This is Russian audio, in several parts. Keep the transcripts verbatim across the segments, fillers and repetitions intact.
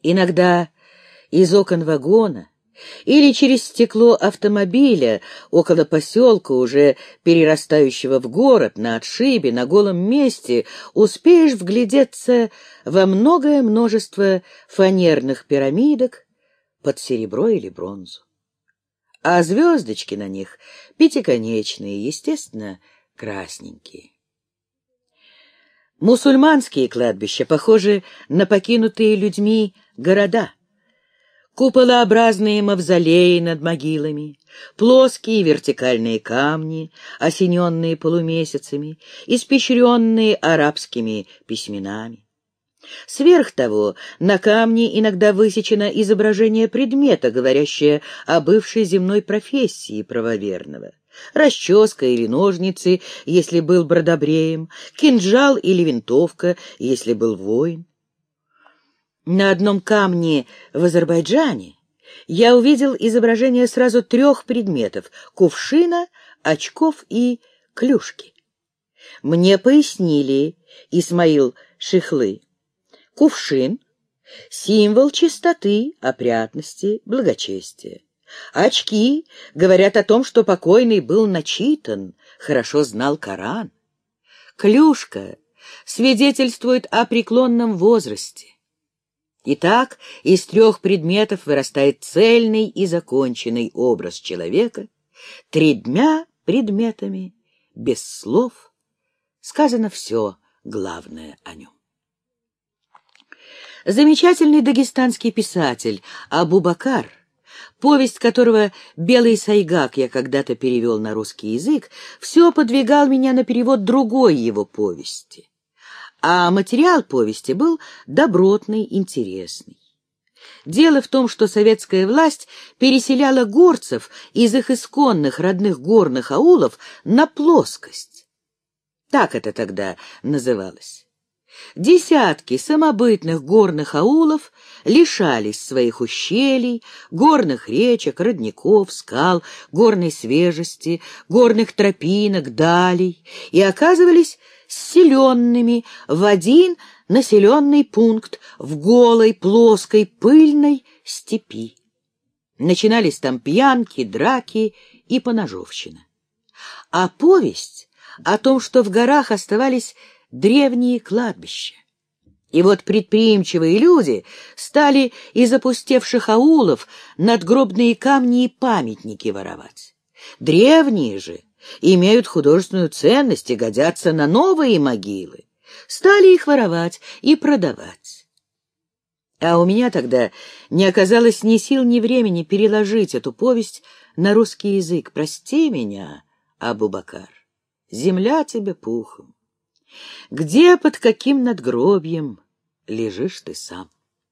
Иногда из окон вагона или через стекло автомобиля около поселка, уже перерастающего в город, на отшибе, на голом месте, успеешь вглядеться во многое множество фанерных пирамидок под серебро или бронзу. А звездочки на них пятиконечные, естественно, красненькие. Мусульманские кладбища похожи на покинутые людьми города. Куполообразные мавзолеи над могилами, плоские вертикальные камни, осененные полумесяцами, испещренные арабскими письменами. Сверх того, на камне иногда высечено изображение предмета, говорящее о бывшей земной профессии правоверного. Расческа или ножницы, если был бродобреем, кинжал или винтовка, если был воин. На одном камне в Азербайджане я увидел изображение сразу трех предметов — кувшина, очков и клюшки. Мне пояснили Исмаил Шихлы: кувшин — символ чистоты, опрятности, благочестия. Очки говорят о том, что покойный был начитан, хорошо знал Коран. Клюшка свидетельствует о преклонном возрасте. Итак, из трех предметов вырастает цельный и законченный образ человека. Тремя предметами, без слов, сказано все главное о нем. Замечательный дагестанский писатель Абу-Бакар, повесть которого «Белый сайгак» я когда-то перевел на русский язык, все подвигал меня на перевод другой его повести. А материал повести был добротный, интересный. Дело в том, что советская власть переселяла горцев из их исконных родных горных аулов на плоскость. Так это тогда называлось. Десятки самобытных горных аулов лишались своих ущелий, горных речек, родников, скал, горной свежести, горных тропинок, далей и оказывались сселенными в один населенный пункт в голой, плоской, пыльной степи. Начинались там пьянки, драки и поножовщина. А повесть о том, что в горах оставались древние кладбища. И вот предприимчивые люди стали из опустевших аулов надгробные камни и памятники воровать. Древние же имеют художественную ценность и годятся на новые могилы. Стали их воровать и продавать. А у меня тогда не оказалось ни сил, ни времени переложить эту повесть на русский язык. Прости меня, Абу-Бакар, земля тебе пухом. Где, под каким надгробьем лежишь ты сам?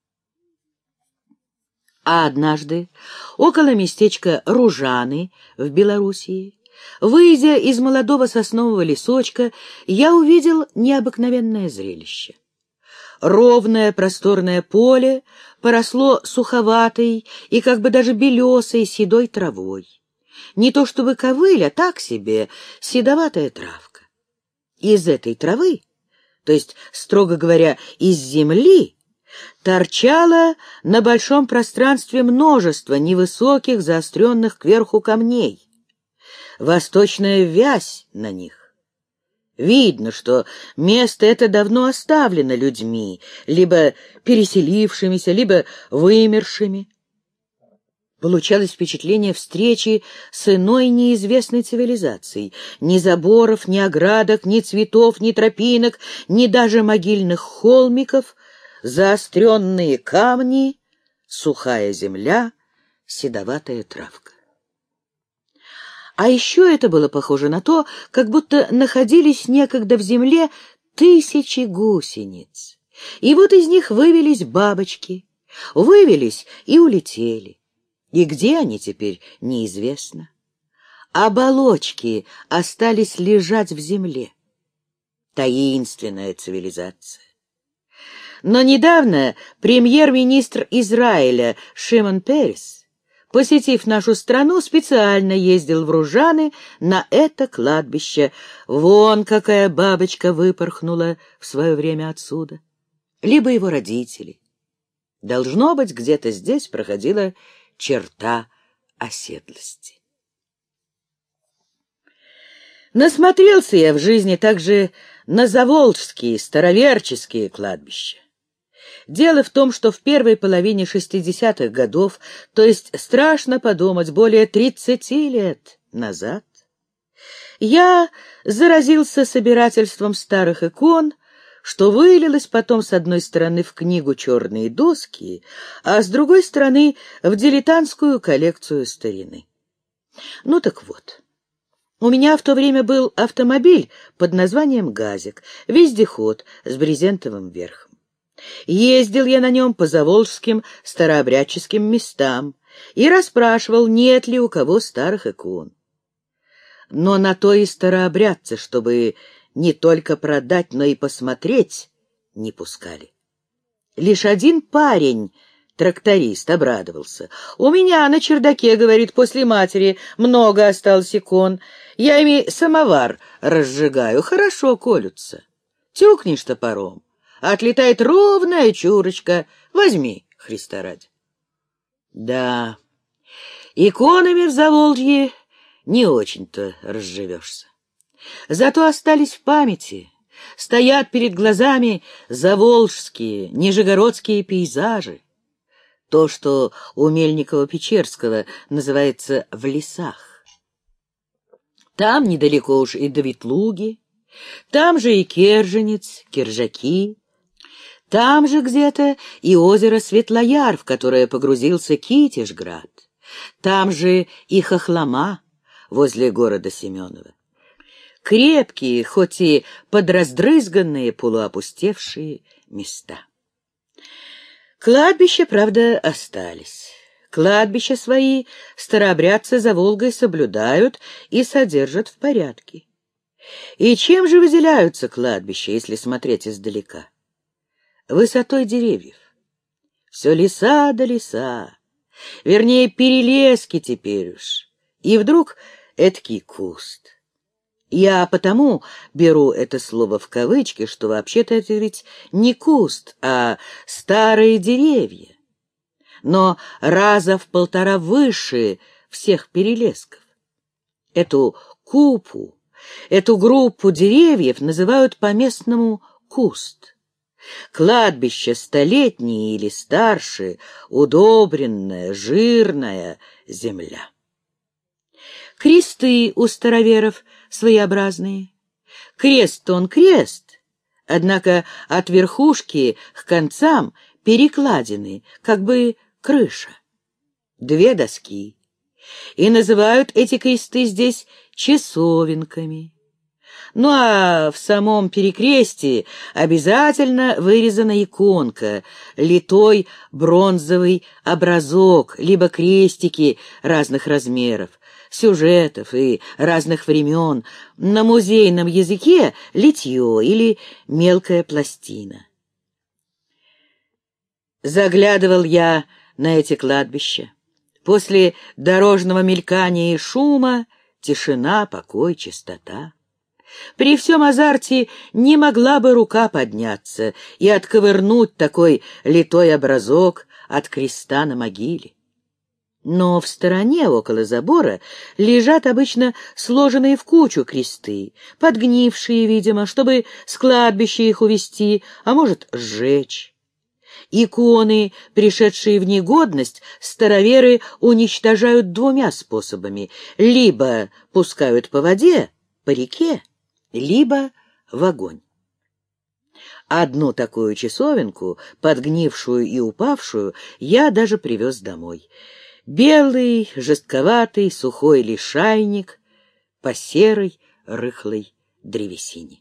А однажды, около местечка Ружаны в Белоруссии, выйдя из молодого соснового лесочка, я увидел необыкновенное зрелище. Ровное просторное поле поросло суховатой и как бы даже белесой седой травой. Не то чтобы ковыль, а так себе седоватая травка. Из этой травы, то есть, строго говоря, из земли, торчало на большом пространстве множество невысоких, заостренных кверху камней. Восточная вязь на них. Видно, что место это давно оставлено людьми, либо переселившимися, либо вымершими. Получалось впечатление встречи с иной неизвестной цивилизацией. Ни заборов, ни оградок, ни цветов, ни тропинок, ни даже могильных холмиков, заостренные камни, сухая земля, седоватая травка. А еще это было похоже на то, как будто находились некогда в земле тысячи гусениц. И вот из них вывелись бабочки, вывелись и улетели. И где они теперь, неизвестно. Оболочки остались лежать в земле. Таинственная цивилизация. Но недавно премьер-министр Израиля Шимон Перес, посетив нашу страну, специально ездил в Ружаны на это кладбище. Вон какая бабочка выпорхнула в свое время отсюда. Либо его родители. Должно быть, где-то здесь проходила черта оседлости. Насмотрелся я в жизни также на заволжские, староверческие кладбища. Дело в том, что в первой половине шестидесятых годов, то есть, страшно подумать, более тридцати лет назад, я заразился собирательством старых икон, что вылилось потом с одной стороны в книгу «Черные доски», а с другой стороны в дилетантскую коллекцию старины. Ну так вот, у меня в то время был автомобиль под названием «Газик», вездеход с брезентовым верхом. Ездил я на нем по заволжским старообрядческим местам и расспрашивал, нет ли у кого старых икон. Но на то и старообрядцы, чтобы не только продать, но и посмотреть, не пускали. Лишь один парень, тракторист, обрадовался. «У меня на чердаке, — говорит, — после матери много осталось икон. Я ими самовар разжигаю, хорошо колются. Тюкнешь топором, отлетает ровная чурочка. Возьми, Христа ради». Да, иконами в Заволжье не очень-то разживешься. Зато остались в памяти, стоят перед глазами заволжские, нижегородские пейзажи. То, что у Мельникова-Печерского называется «в лесах». Там недалеко уж и до Ветлуги, там же и Керженец, Киржаки, там же где-то и озеро Светлояр, в которое погрузился Китежград, там же и Хохлома возле города Семенова. Крепкие, хоть и подраздрызганные, полуопустевшие места. Кладбища, правда, остались. Кладбища свои старообрядцы за Волгой соблюдают и содержат в порядке. И чем же выделяются кладбища, если смотреть издалека? Высотой деревьев. Все леса да леса, вернее, перелески теперь уж. И вдруг эдакий куст. Я потому беру это слово в кавычки, что вообще-то это ведь не куст, а старые деревья, но раза в полтора выше всех перелесков. Эту купу, эту группу деревьев называют по-местному куст. Кладбище столетнее или старше, удобренная, жирная земля. Кресты у староверов своеобразные. Крест-то он крест, однако от верхушки к концам перекладины, как бы крыша. Две доски. И называют эти кресты здесь часовенками. Ну а в самом перекрестии обязательно вырезана иконка, литой бронзовый образок, либо крестики разных размеров, сюжетов и разных времен, на музейном языке литье или мелкая пластина. Заглядывал я на эти кладбища. После дорожного мелькания и шума тишина, покой, чистота. При всем азарте не могла бы рука подняться и отковырнуть такой литой образок от креста на могиле. Но в стороне, около забора, лежат обычно сложенные в кучу кресты, подгнившие, видимо, чтобы с кладбища их увезти, а может, сжечь. Иконы, пришедшие в негодность, староверы уничтожают двумя способами: либо пускают по воде, по реке, либо в огонь. Одну такую часовенку, подгнившую и упавшую, я даже привез домой. Белый, жестковатый, сухой лишайник по серой, рыхлой древесине.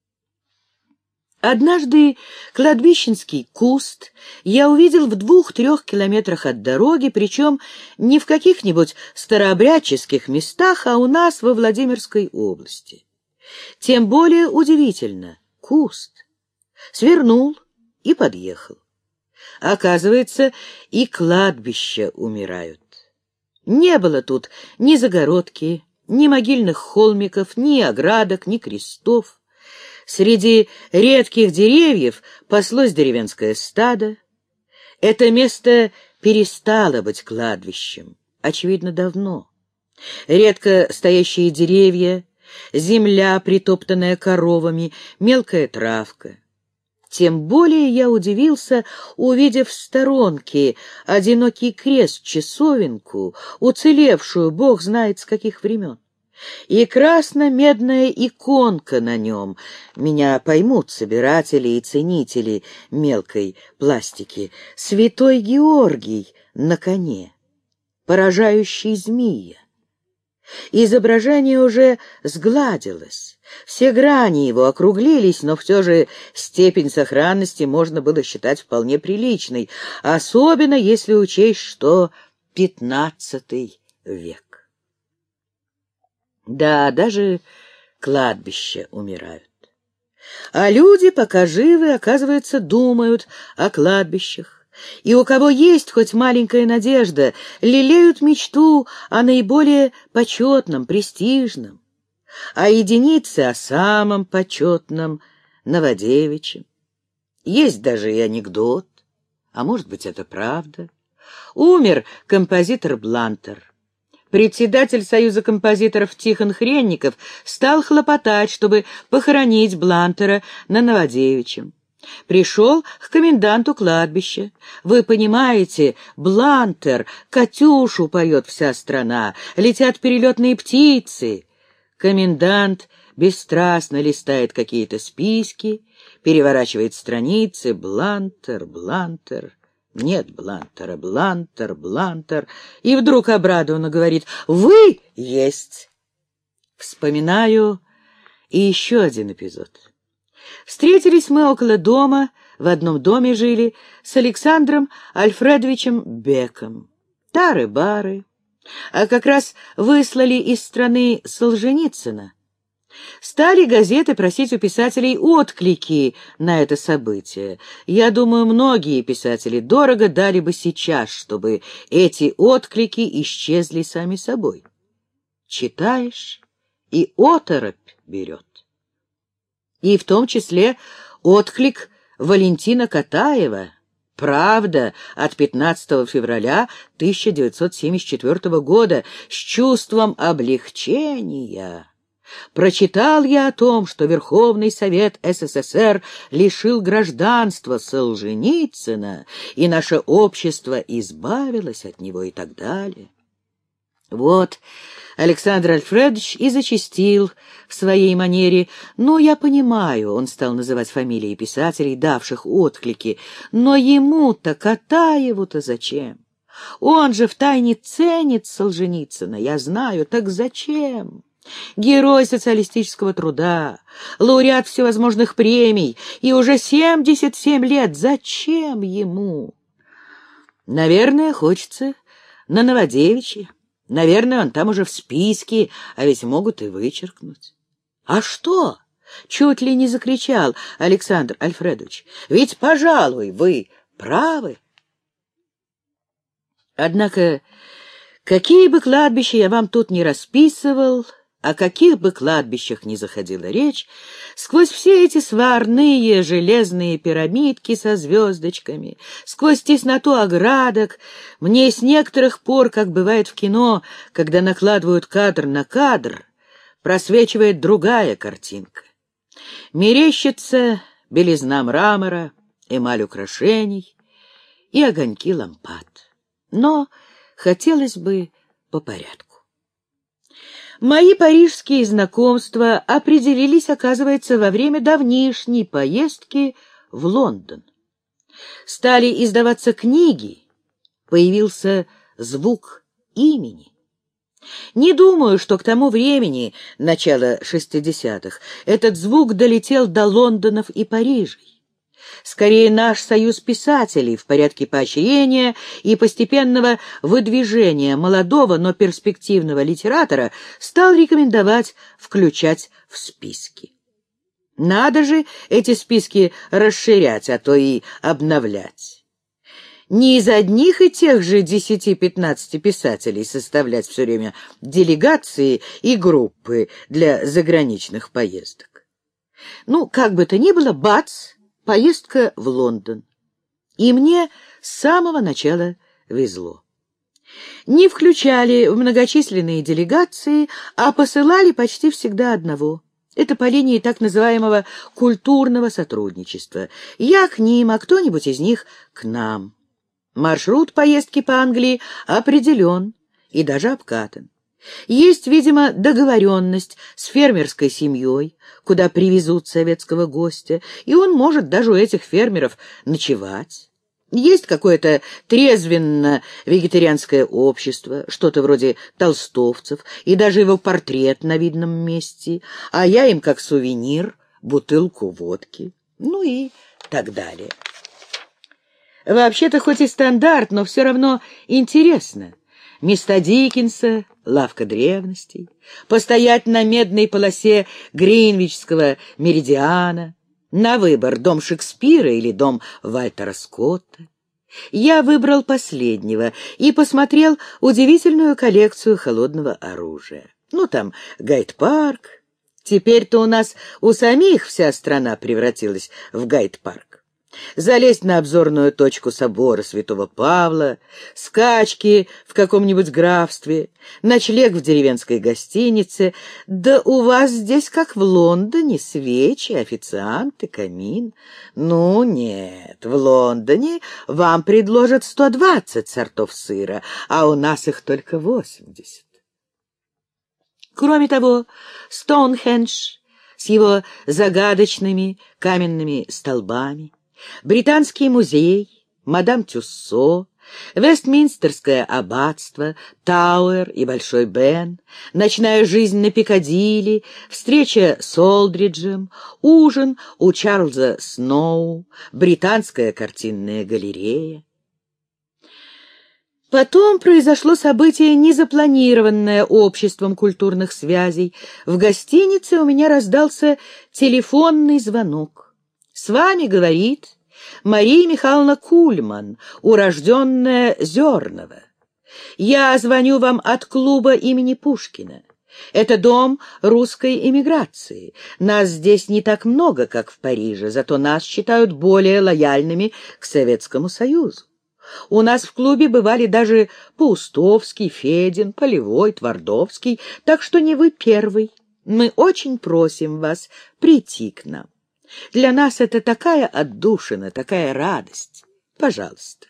Однажды кладбищенский куст я увидел в двух-трех километрах от дороги, причем не в каких-нибудь старообрядческих местах, а у нас во Владимирской области. Тем более удивительно — куст. Свернул и подъехал. Оказывается, и кладбища умирают. Не было тут ни загородки, ни могильных холмиков, ни оградок, ни крестов. Среди редких деревьев паслось деревенское стадо. Это место перестало быть кладбищем, очевидно, давно. Редко стоящие деревья, земля, притоптанная коровами, мелкая травка. Тем более я удивился, увидев в сторонке одинокий крест-часовенку, уцелевшую бог знает с каких времен. И красно-медная иконка на нем. Меня поймут собиратели и ценители мелкой пластики. Святой Георгий на коне, поражающий змея. Изображение уже сгладилось, все грани его округлились, но все же степень сохранности можно было считать вполне приличной, особенно если учесть, что пятнадцатый век. Да, даже кладбища умирают. А люди, пока живы, оказывается, думают о кладбищах. И у кого есть хоть маленькая надежда, лелеют мечту о наиболее почетном, престижном, а единицы о самом почетном Новодевичьем. Есть даже и анекдот, а может быть, это правда. Умер композитор Блантер. Председатель Союза композиторов Тихон Хренников стал хлопотать, чтобы похоронить Блантера на Новодевичьем. Пришел к коменданту кладбища. Вы понимаете, Блантер, Катюшу поет вся страна, летят перелетные птицы. Комендант бесстрастно листает какие-то списки, переворачивает страницы. Блантер, Блантер. Нет Блантера, Блантер, Блантер. И вдруг обрадованно говорит: «Вы есть!» Вспоминаю и еще один эпизод. Встретились мы около дома, в одном доме жили, с Александром Альфредовичем Беком. Тары-бары. А как раз выслали из страны Солженицына. Стали газеты просить у писателей отклики на это событие. Я думаю, многие писатели дорого дали бы сейчас, чтобы эти отклики исчезли сами собой. Читаешь, и оторопь берет. И в том числе отклик Валентина Катаева «Правда» от пятнадцатого февраля тысяча девятьсот семьдесят четвёртого года с чувством облегчения. Прочитал я о том, что Верховный Совет СССР лишил гражданства Солженицына, и наше общество избавилось от него и так далее. Вот Александр Альфредович и зачастил в своей манере. «Ну, я понимаю», — он стал называть фамилии писателей, давших отклики, «но ему-то, Катаеву-то зачем? Он же втайне ценит Солженицына, я знаю, так зачем? Герой социалистического труда, лауреат всевозможных премий, и уже семьдесят семь лет, зачем ему? Наверное, хочется на Новодевичье. Наверное, он там уже в списке, а ведь могут и вычеркнуть». «А что?» — чуть ли не закричал Александр Альфредович. «Ведь, пожалуй, вы правы». Однако, какие бы кладбища я вам тут не расписывал, о каких бы кладбищах ни заходила речь, сквозь все эти сварные железные пирамидки со звездочками, сквозь тесноту оградок, мне с некоторых пор, как бывает в кино, когда накладывают кадр на кадр, просвечивает другая картинка. Мерещится белизна мрамора, эмаль украшений и огоньки лампад. Но хотелось бы по порядку. Мои парижские знакомства определились, оказывается, во время давнишней поездки в Лондон. Стали издаваться книги, появился звук имени. Не думаю, что к тому времени, начало шестидесятых, этот звук долетел до Лондонов и Парижей. Скорее, наш союз писателей в порядке поощрения и постепенного выдвижения молодого, но перспективного литератора стал рекомендовать включать в списки. Надо же эти списки расширять, а то и обновлять. Не из одних и тех же десяти-пятнадцати писателей составлять все время делегации и группы для заграничных поездок. Ну, как бы то ни было, бац! Поездка в Лондон. И мне с самого начала везло. Не включали в многочисленные делегации, а посылали почти всегда одного. Это по линии так называемого культурного сотрудничества. Я к ним, а кто-нибудь из них к нам. Маршрут поездки по Англии определен и даже обкатан. Есть, видимо, договоренность с фермерской семьей, куда привезут советского гостя, и он может даже у этих фермеров ночевать. Есть какое-то трезвенно-вегетарианское общество, что-то вроде толстовцев, и даже его портрет на видном месте, а я им как сувенир бутылку водки, ну и так далее. Вообще-то хоть и стандарт, но все равно интересно. Места Диккенса, лавка древностей, постоять на медной полосе Гринвичского меридиана, на выбор дом Шекспира или дом Вальтера Скотта. Я выбрал последнего и посмотрел удивительную коллекцию холодного оружия. Ну, там Гайд-парк. Теперь-то у нас у самих вся страна превратилась в Гайд-парк. Залезть на обзорную точку собора Святого Павла, скачки в каком-нибудь графстве, ночлег в деревенской гостинице. Да у вас здесь, как в Лондоне, свечи, официанты, камин. Ну, нет, в Лондоне вам предложат сто двадцать сортов сыра, а у нас их только восемьдесят. Кроме того, Стоунхендж с его загадочными каменными столбами, Британский музей, мадам Тюссо, Вестминстерское аббатство, Тауэр и Большой Бен, ночная жизнь на Пикадилли, встреча с Олдриджем, ужин у Чарльза Сноу, Британская картинная галерея. Потом произошло событие, незапланированное обществом культурных связей. В гостинице у меня раздался телефонный звонок. «С вами, — говорит, — Мария Михайловна Кульман, урожденная Зернова. Я звоню вам от клуба имени Пушкина. Это дом русской эмиграции. Нас здесь не так много, как в Париже, зато нас считают более лояльными к Советскому Союзу. У нас в клубе бывали даже Паустовский, Федин, Полевой, Твардовский, так что не вы первый. Мы очень просим вас прийти к нам. Для нас это такая отдушина, такая радость. Пожалуйста».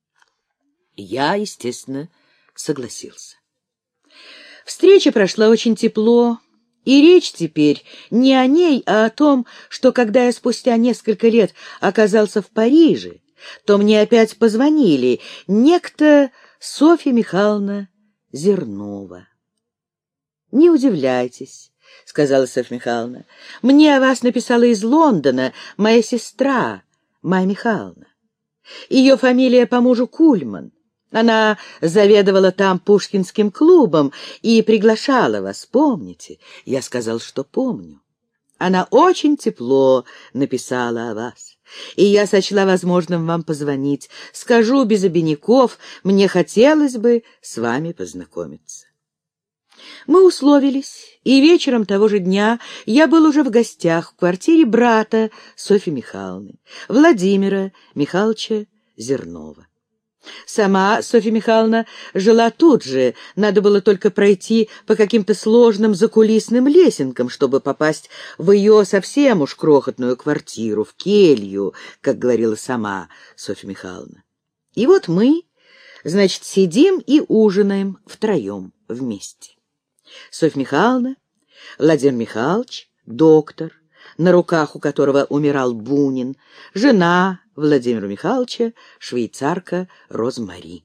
Я, естественно, согласился. Встреча прошла очень тепло, и речь теперь не о ней, а о том, что когда я спустя несколько лет оказался в Париже, то мне опять позвонили некто Софья Михайловна Зернова. «Не удивляйтесь, — сказала Софья Михайловна, — мне о вас написала из Лондона моя сестра Майя Михайловна. Ее фамилия по мужу Кульман. Она заведовала там Пушкинским клубом и приглашала вас, помните?» Я сказал, что помню. Она очень тепло написала о вас, и я сочла возможным вам позвонить. Скажу без обиняков, мне хотелось бы с вами познакомиться. Мы условились, и вечером того же дня я был уже в гостях в квартире брата Софьи Михайловны, Владимира Михайловича Зернова. Сама Софья Михайловна жила тут же, надо было только пройти по каким-то сложным закулисным лесенкам, чтобы попасть в ее совсем уж крохотную квартиру, в келью, как говорила сама Софья Михайловна. И вот мы, значит, сидим и ужинаем втроем вместе. Софья Михайловна, Владимир Михайлович, доктор, на руках у которого умирал Бунин, жена Владимира Михайловича, швейцарка Розмари.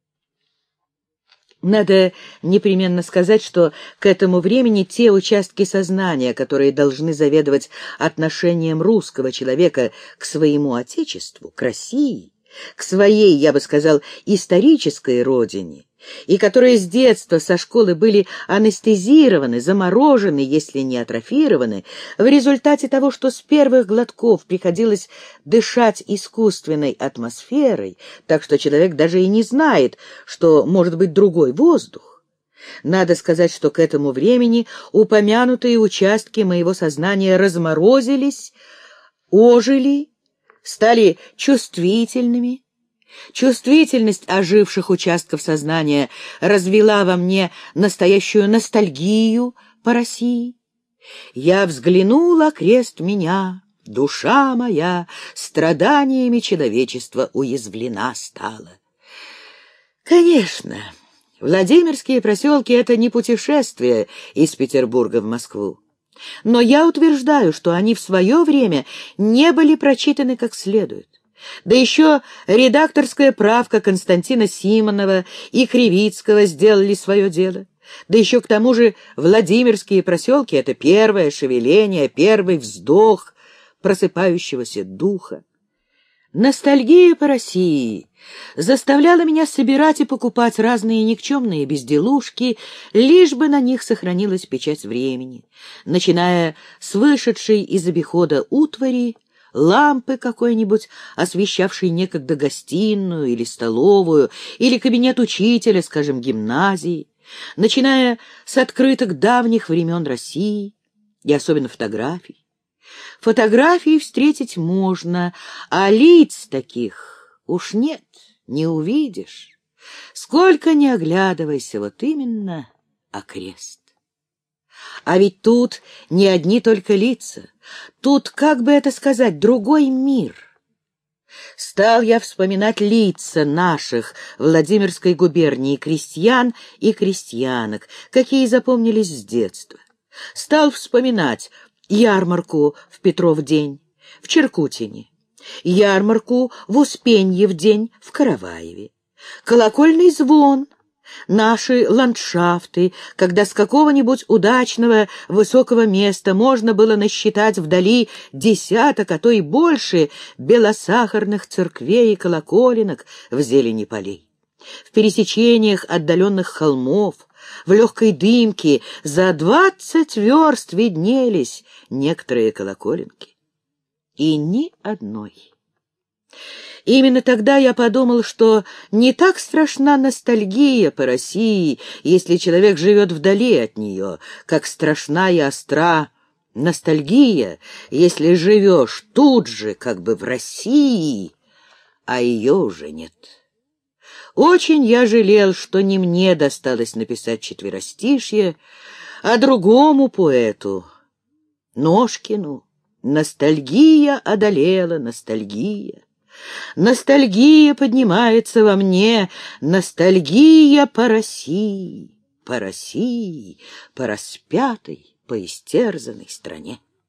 Надо непременно сказать, что к этому времени те участки сознания, которые должны заведовать отношением русского человека к своему отечеству, к России, к своей, я бы сказал, исторической родине, и которые с детства со школы были анестезированы, заморожены, если не атрофированы, в результате того, что с первых глотков приходилось дышать искусственной атмосферой, так что человек даже и не знает, что может быть другой воздух. Надо сказать, что к этому времени упомянутые участки моего сознания разморозились, ожили, стали чувствительными, Чувствительность оживших участков сознания развела во мне настоящую ностальгию по России. Я взглянула, крест меня, душа моя страданиями человечества уязвлена стала. Конечно, Владимирские проселки — это не путешествие из Петербурга в Москву. Но я утверждаю, что они в свое время не были прочитаны как следует. Да еще редакторская правка Константина Симонова и Кривицкого сделали свое дело. Да еще к тому же Владимирские проселки — это первое шевеление, первый вздох просыпающегося духа. Ностальгия по России заставляла меня собирать и покупать разные никчемные безделушки, лишь бы на них сохранилась печать времени, начиная с вышедшей из обихода утвари, лампы какой-нибудь, освещавшей некогда гостиную или столовую, или кабинет учителя, скажем, гимназии, начиная с открыток давних времен России и особенно фотографий. Фотографии встретить можно, а лиц таких уж нет, не увидишь. Сколько ни оглядывайся, вот именно окрест. А ведь тут не одни только лица, тут, как бы это сказать, другой мир. Стал я вспоминать лица наших Владимирской губернии крестьян и крестьянок, какие запомнились с детства. Стал вспоминать ярмарку в Петров день в Черкутине, ярмарку в Успеньев день в Караваеве, колокольный звон, наши ландшафты, когда с какого-нибудь удачного высокого места можно было насчитать вдали десяток, а то и больше белосахарных церквей и колоколенок в зелени полей. В пересечениях отдаленных холмов, в легкой дымке за двадцать верст виднелись некоторые колоколенки. И ни одной. Именно тогда я подумал, что не так страшна ностальгия по России, если человек живет вдали от нее, как страшна и остра ностальгия, если живешь тут же, как бы в России, а ее уже нет. Очень я жалел, что не мне досталось написать четверостишье, а другому поэту, Ножкину. Ностальгия одолела, ностальгия. Ностальгия поднимается во мне, ностальгия по России, по России, по распятой, по истерзанной стране.